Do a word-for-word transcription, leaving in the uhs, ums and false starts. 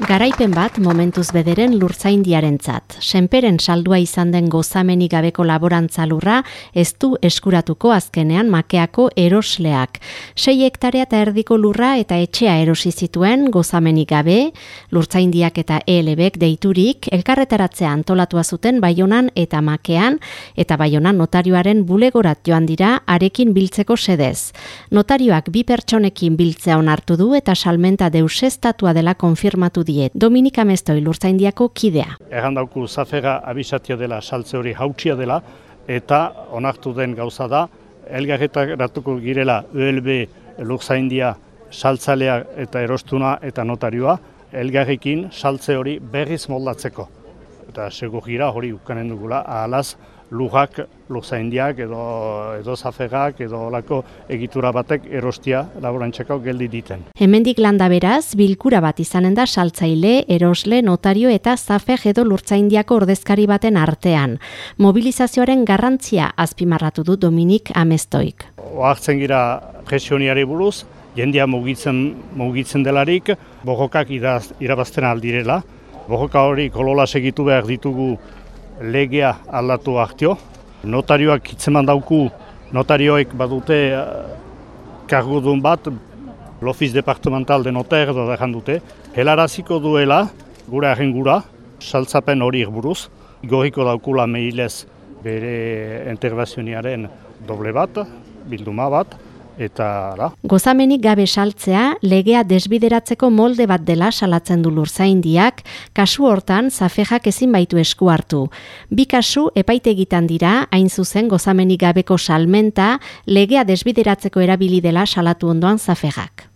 Garaipen bat momentuz bederen lurtzaindiarentzat. Senperen saldua izan den gozamenik gabeko laborantza lurra ez du eskuratuko azkenean makeako erosleak. Sei hektarea eta erdiko lurra eta etxea erosi zituen gozamenik gabe, lurtzaindiak eta E L Bek deiturik elkarretaratzea antolatua zuten Baionan eta Makean, eta Baionan notarioaren bulegorat joan dira harekin biltzeko sedez. Notarioak bi pertsonekin biltzea onartu du eta salmenta deusestatua dela konfirmatu diet. Dominika Mestoi lurtzaindiako kidea. Erran dauku zafera abisatia dela, saltze hori hautsia dela, eta onartu den gauza da, elgarretaratuko girela E L B lurtzaindia saltzalea eta erostuna eta notarioa, elgarrekin saltze hori berriz moldatzeko. Eta segugira hori ukanen dugula, ahalaz lujak, lurtzaindiak edo, edo zaferak edo olako egitura batek erostia laborantxako geldi diten. Hemendik landa beraz, bilkura bat izanen da saltzaile, erosle, notario eta zafer edo lurtzaindiako ordezkari baten artean. Mobilizazioaren garrantzia azpimarratu du Dominik Amestoik. Oartzen gira presioniari buruz, jendia mugitzen, mugitzen delarik, borrokak irabazten aldirela. Borroka hori kolola segitu behar ditugu legea aldatu hartio. Notarioak hitzeman dauku, notarioek badute kargudun bat, l'Office Departemental de Notaire edo da dute, helaraziko duela, gure arrengura, saltzapen hori buruz, gorriko daukula mailez bere intervenzioniaren doble bat, bilduma bat, eta da. Gozamenik gabe saltzea legea desbideratzeko molde bat dela salatzen du lurtzaindiak, kasu hortan zafejak ezin baitu esku hartu. Bi kasu epaitegitan dira, hain zuzen gozamenik gabeko salmenta legea desbideratzeko erabili dela salatu ondoan zafejak.